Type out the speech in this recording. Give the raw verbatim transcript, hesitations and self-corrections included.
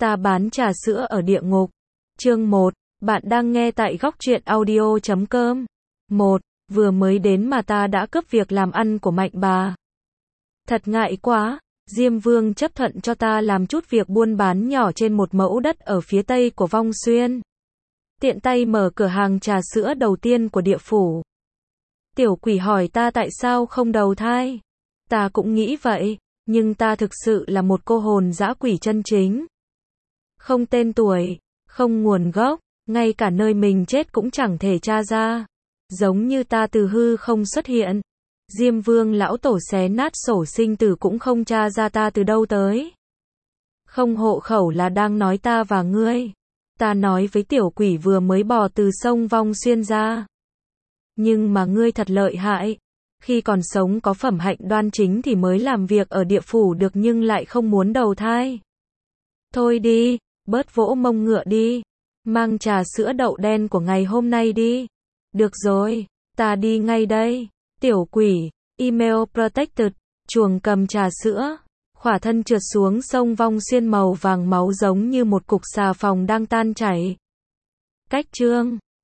Ta bán trà sữa ở địa ngục. Chương một. Bạn đang nghe tại góc truyện audio chấm com. một. Vừa mới đến mà ta đã cướp việc làm ăn của Mạnh bà. Thật ngại quá. Diêm Vương chấp thuận cho ta làm chút việc buôn bán nhỏ trên một mẫu đất ở phía tây của Vong Xuyên. Tiện tay mở cửa hàng trà sữa đầu tiên của địa phủ. Tiểu quỷ hỏi ta tại sao không đầu thai. Ta cũng nghĩ vậy, nhưng ta thực sự là một cô hồn dã quỷ chân chính. Không tên tuổi, không nguồn gốc, ngay cả nơi mình chết cũng chẳng thể tra ra. Giống như ta từ hư không xuất hiện. Diêm Vương lão tổ xé nát sổ sinh tử cũng không tra ra ta từ đâu tới. Không hộ khẩu là đang nói ta và ngươi. Ta nói với tiểu quỷ vừa mới bò từ sông Vong Xuyên ra. Nhưng mà ngươi thật lợi hại. Khi còn sống có phẩm hạnh đoan chính thì mới làm việc ở địa phủ được nhưng lại không muốn đầu thai. Thôi đi, bớt vỗ mông ngựa đi. Mang trà sữa đậu đen của ngày hôm nay đi. Được rồi, ta đi ngay đây. Tiểu quỷ, email protected, chuồng cầm trà sữa. Khỏa thân trượt xuống sông Vong Xuyên màu vàng máu giống như một cục xà phòng đang tan chảy. Cách chương